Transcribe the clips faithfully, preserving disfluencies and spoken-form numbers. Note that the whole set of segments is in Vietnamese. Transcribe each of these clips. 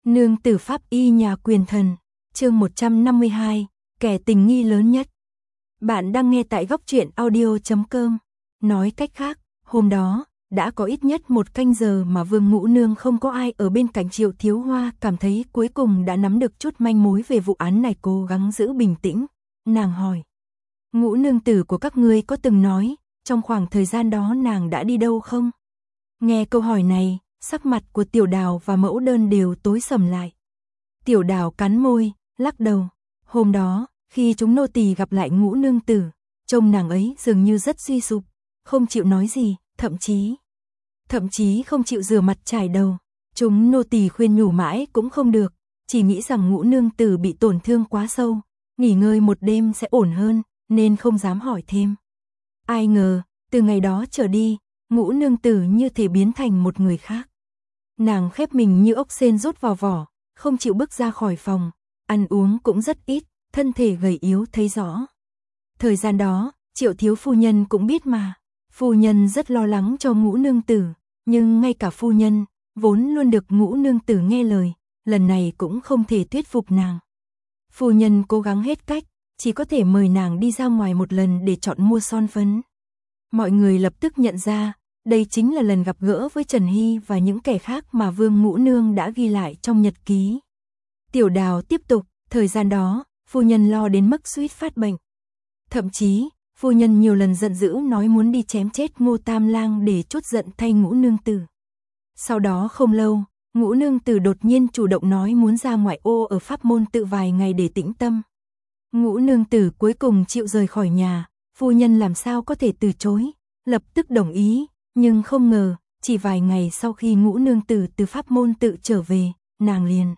Nương tử pháp y nhà quyền thần, chương một trăm năm mươi hai, kẻ tình nghi lớn nhất. Bạn đang nghe tại góc truyện audio chấm com. Nói cách khác, hôm đó, đã có ít nhất một canh giờ mà Vương Ngũ Nương không có ai ở bên cạnh Triệu Thiếu Hoa, cảm thấy cuối cùng đã nắm được chút manh mối về vụ án này, cố gắng giữ bình tĩnh. Nàng hỏi, Ngũ nương tử của các ngươi có từng nói, trong khoảng thời gian đó nàng đã đi đâu không? Nghe câu hỏi này, sắc mặt của Tiểu Đào và Mẫu Đơn đều tối sầm lại. Tiểu Đào cắn môi, lắc đầu. Hôm đó, khi chúng nô tỳ gặp lại Ngũ nương tử, trông nàng ấy dường như rất suy sụp, không chịu nói gì, thậm chí thậm chí không chịu rửa mặt chải đầu. Chúng nô tỳ khuyên nhủ mãi cũng không được, chỉ nghĩ rằng Ngũ nương tử bị tổn thương quá sâu, nghỉ ngơi một đêm sẽ ổn hơn, nên không dám hỏi thêm. Ai ngờ, từ ngày đó trở đi, Ngũ nương tử như thể biến thành một người khác. Nàng khép mình như ốc sên rút vào vỏ, không chịu bước ra khỏi phòng, ăn uống cũng rất ít, thân thể gầy yếu thấy rõ. Thời gian đó, Triệu thiếu phu nhân cũng biết mà, phu nhân rất lo lắng cho Ngũ nương tử, nhưng ngay cả phu nhân, vốn luôn được Ngũ nương tử nghe lời, lần này cũng không thể thuyết phục nàng. Phu nhân cố gắng hết cách, chỉ có thể mời nàng đi ra ngoài một lần để chọn mua son phấn. Mọi người lập tức nhận ra, đây chính là lần gặp gỡ với Trần Hy và những kẻ khác mà Vương Ngũ Nương đã ghi lại trong nhật ký. Tiểu Đào tiếp tục, thời gian đó, phu nhân lo đến mức suýt phát bệnh. Thậm chí, phu nhân nhiều lần giận dữ nói muốn đi chém chết Ngô Tam Lang để trút giận thay Ngũ nương tử. Sau đó không lâu, Ngũ nương tử đột nhiên chủ động nói muốn ra ngoại ô ở Pháp Môn Tự vài ngày để tĩnh tâm. Ngũ nương tử cuối cùng chịu rời khỏi nhà, phu nhân làm sao có thể từ chối, lập tức đồng ý, nhưng không ngờ, chỉ vài ngày sau khi Ngũ nương tử từ Pháp Môn Tự trở về, nàng liền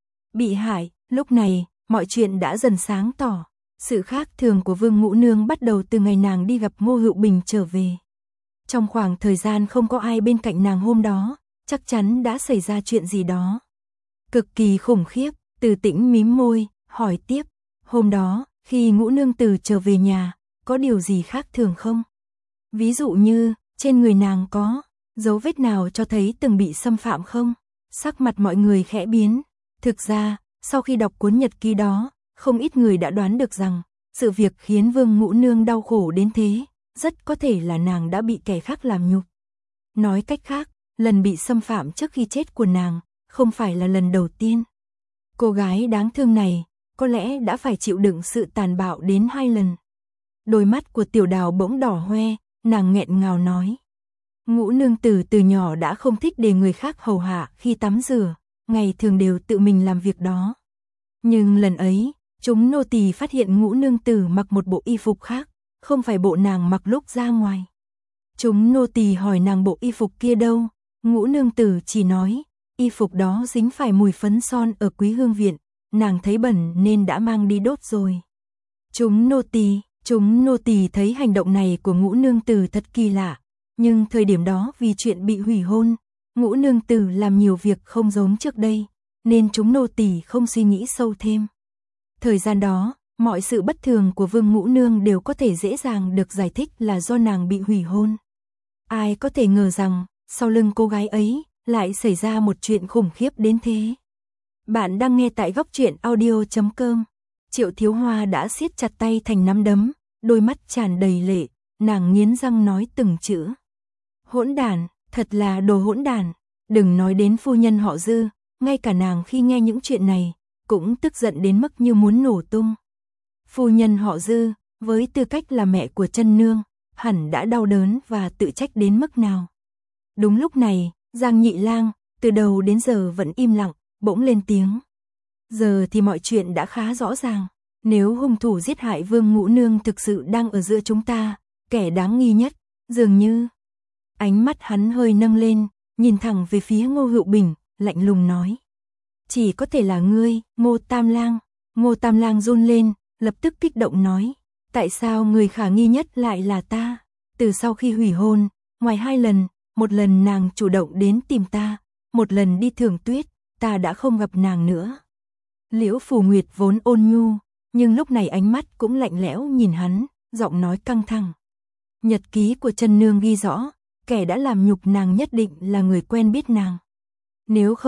bị hại. Lúc này, mọi chuyện đã dần sáng tỏ. Sự khác thường của Vương Ngũ Nương bắt đầu từ ngày nàng đi gặp Ngô Hữu Bình trở về. Trong khoảng thời gian không có ai bên cạnh nàng hôm đó, chắc chắn đã xảy ra chuyện gì đó cực kỳ khủng khiếp. Từ Tĩnh mím môi, hỏi tiếp, hôm đó, khi Ngũ nương tử trở về nhà, có điều gì khác thường không? Ví dụ như, trên người nàng có dấu vết nào cho thấy từng bị xâm phạm không? Sắc mặt mọi người khẽ biến. Thực ra, sau khi đọc cuốn nhật ký đó, không ít người đã đoán được rằng, sự việc khiến Vương Ngũ Nương đau khổ đến thế, rất có thể là nàng đã bị kẻ khác làm nhục. Nói cách khác, lần bị xâm phạm trước khi chết của nàng, không phải là lần đầu tiên. Cô gái đáng thương này, có lẽ đã phải chịu đựng sự tàn bạo đến hai lần. Đôi mắt của Tiểu Đào bỗng đỏ hoe, nàng nghẹn ngào nói. Ngũ nương tử từ nhỏ đã không thích để người khác hầu hạ khi tắm rửa, ngày thường đều tự mình làm việc đó. Nhưng lần ấy, chúng nô tỳ phát hiện Ngũ nương tử mặc một bộ y phục khác, không phải bộ nàng mặc lúc ra ngoài. Chúng nô tỳ hỏi nàng bộ y phục kia đâu, Ngũ nương tử chỉ nói, y phục đó dính phải mùi phấn son ở Quý Hương Viện, nàng thấy bẩn nên đã mang đi đốt rồi. Chúng nô tỳ, chúng nô tỳ thấy hành động này của Ngũ nương tử thật kỳ lạ, nhưng thời điểm đó vì chuyện bị hủy hôn, Ngũ nương tử làm nhiều việc không giống trước đây, nên chúng nô tỳ không suy nghĩ sâu thêm. Thời gian đó, mọi sự bất thường của Vương Ngũ Nương đều có thể dễ dàng được giải thích là do nàng bị hủy hôn. Ai có thể ngờ rằng, sau lưng cô gái ấy, lại xảy ra một chuyện khủng khiếp đến thế. Bạn đang nghe tại góc truyện audio chấm com. Triệu Thiếu Hoa đã siết chặt tay thành nắm đấm, đôi mắt tràn đầy lệ, nàng nghiến răng nói từng chữ. Hỗn đản, thật là đồ hỗn đản, đừng nói đến phu nhân họ Dư, ngay cả nàng khi nghe những chuyện này, cũng tức giận đến mức như muốn nổ tung. Phu nhân họ Dư, với tư cách là mẹ của Chân Nương, hẳn đã đau đớn và tự trách đến mức nào. Đúng lúc này, Giang Nhị Lang, từ đầu đến giờ vẫn im lặng, bỗng lên tiếng. Giờ thì mọi chuyện đã khá rõ ràng, nếu hung thủ giết hại Vương Ngũ Nương thực sự đang ở giữa chúng ta, kẻ đáng nghi nhất, dường như... Ánh mắt hắn hơi nâng lên, nhìn thẳng về phía Ngô Hữu Bình, lạnh lùng nói. Chỉ có thể là ngươi, Ngô Tam Lang. Ngô Tam Lang run lên, lập tức kích động nói. Tại sao người khả nghi nhất lại là ta? Từ sau khi hủy hôn, ngoài hai lần, một lần nàng chủ động đến tìm ta, một lần đi Thường Tuyết, ta đã không gặp nàng nữa. Liễu Phù Nguyệt vốn ôn nhu, nhưng lúc này ánh mắt cũng lạnh lẽo nhìn hắn, giọng nói căng thẳng. Nhật ký của Chân Nương ghi rõ, kẻ đã làm nhục nàng nhất định là người quen biết nàng. Nếu không,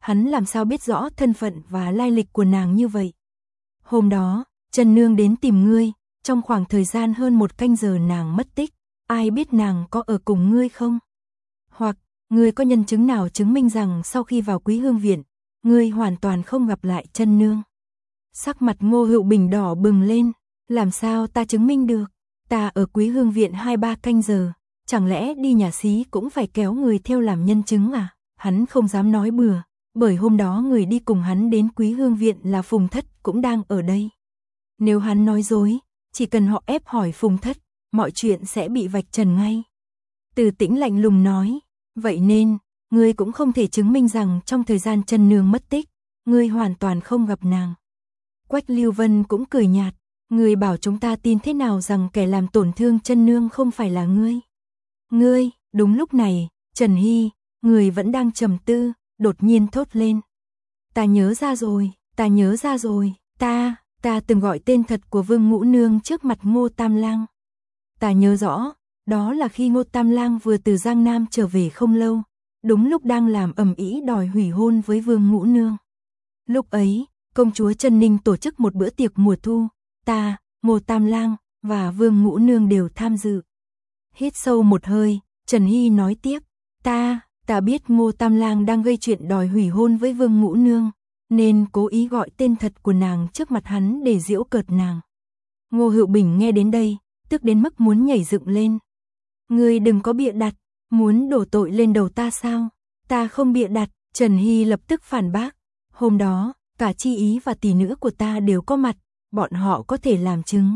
hắn làm sao biết rõ thân phận và lai lịch của nàng như vậy. Hôm đó, Trần Nương đến tìm ngươi, trong khoảng thời gian hơn một canh giờ nàng mất tích, ai biết nàng có ở cùng ngươi không? Hoặc, ngươi có nhân chứng nào chứng minh rằng sau khi vào Quý Hương Viện, ngươi hoàn toàn không gặp lại Trần Nương? Sắc mặt Ngô Hữu Bình đỏ bừng lên, làm sao ta chứng minh được? Ta ở Quý Hương Viện hai ba canh giờ, chẳng lẽ đi nhà xí cũng phải kéo người theo làm nhân chứng à? Hắn không dám nói bừa, bởi hôm đó người đi cùng hắn đến Quý Hương Viện là Phùng Thất cũng đang ở đây. Nếu hắn nói dối, chỉ cần họ ép hỏi Phùng Thất, mọi chuyện sẽ bị vạch trần ngay. Từ Tĩnh lạnh lùng nói, vậy nên, ngươi cũng không thể chứng minh rằng trong thời gian Trần Nương mất tích, ngươi hoàn toàn không gặp nàng. Quách Lưu Vân cũng cười nhạt, ngươi bảo chúng ta tin thế nào rằng kẻ làm tổn thương Trần Nương không phải là ngươi? Ngươi, đúng lúc này, Trần Hy, người vẫn đang trầm tư, đột nhiên thốt lên. Ta nhớ ra rồi, ta nhớ ra rồi, ta, ta từng gọi tên thật của Vương Ngũ Nương trước mặt Ngô Tam Lang. Ta nhớ rõ, đó là khi Ngô Tam Lang vừa từ Giang Nam trở về không lâu, đúng lúc đang làm ầm ĩ đòi hủy hôn với Vương Ngũ Nương. Lúc ấy, công chúa Trần Ninh tổ chức một bữa tiệc mùa thu, ta, Ngô Tam Lang và Vương Ngũ Nương đều tham dự. Hít sâu một hơi, Trần Hy nói tiếp, ta, ta biết Ngô Tam Lang đang gây chuyện đòi hủy hôn với Vương Ngũ Nương, nên cố ý gọi tên thật của nàng trước mặt hắn để giễu cợt nàng. Ngô Hữu Bình nghe đến đây, tức đến mức muốn nhảy dựng lên. Ngươi đừng có bịa đặt, muốn đổ tội lên đầu ta sao? Ta không bịa đặt, Trần Hy lập tức phản bác. Hôm đó, cả Chi Ý và tỷ nữ của ta đều có mặt, bọn họ có thể làm chứng.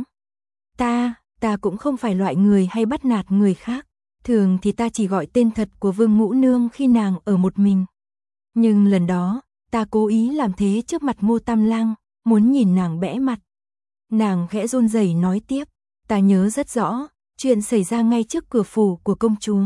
Ta, ta cũng không phải loại người hay bắt nạt người khác. Thường thì ta chỉ gọi tên thật của Vương Ngũ Nương khi nàng ở một mình. Nhưng lần đó, ta cố ý làm thế trước mặt Ngô Tam Lang, muốn nhìn nàng bẽ mặt. Nàng khẽ run rẩy nói tiếp, ta nhớ rất rõ, chuyện xảy ra ngay trước cửa phủ của công chúa.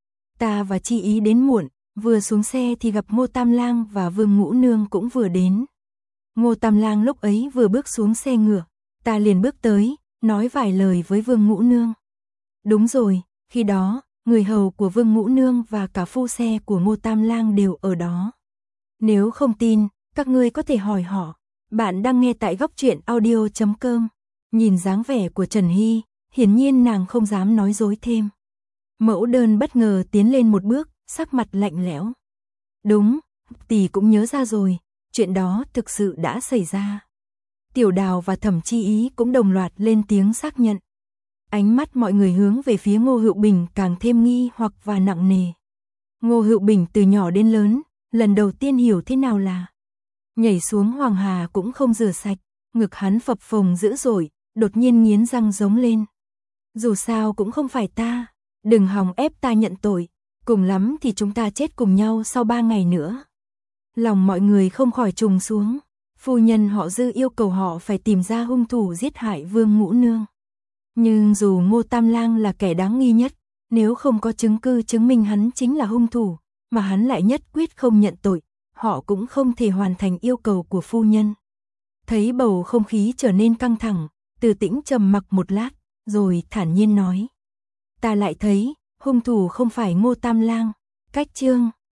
Ta và Chi Ý đến muộn, vừa xuống xe thì gặp Ngô Tam Lang và Vương Ngũ Nương cũng vừa đến. Ngô Tam Lang lúc ấy vừa bước xuống xe ngựa, ta liền bước tới, nói vài lời với Vương Ngũ Nương. Đúng rồi, khi đó, người hầu của Vương Ngũ Nương và cả phu xe của Ngô Tam Lang đều ở đó. Nếu không tin, các ngươi có thể hỏi họ. Bạn đang nghe tại góc truyện audio chấm com. Nhìn dáng vẻ của Trần Hy, hiển nhiên nàng không dám nói dối thêm. Mẫu Đơn bất ngờ tiến lên một bước, sắc mặt lạnh lẽo. Đúng, tỷ cũng nhớ ra rồi, chuyện đó thực sự đã xảy ra. Tiểu Đào và Thẩm Chi Ý cũng đồng loạt lên tiếng xác nhận. Ánh mắt mọi người hướng về phía Ngô Hữu Bình càng thêm nghi hoặc và nặng nề. Ngô Hữu Bình từ nhỏ đến lớn, lần đầu tiên hiểu thế nào là nhảy xuống Hoàng Hà cũng không rửa sạch, ngực hắn phập phồng dữ dội, đột nhiên nghiến răng giống lên. Dù sao cũng không phải ta, đừng hòng ép ta nhận tội, cùng lắm thì chúng ta chết cùng nhau sau ba ngày nữa. Lòng mọi người không khỏi trùng xuống, phu nhân họ Dư yêu cầu họ phải tìm ra hung thủ giết hại Vương Ngũ Nương. Nhưng dù Ngô Tam Lang là kẻ đáng nghi nhất, nếu không có chứng cứ chứng minh hắn chính là hung thủ, mà hắn lại nhất quyết không nhận tội, họ cũng không thể hoàn thành yêu cầu của phu nhân. Thấy bầu không khí trở nên căng thẳng, Từ Tĩnh trầm mặc một lát, rồi thản nhiên nói. Ta lại thấy, hung thủ không phải Ngô Tam Lang. Cách chương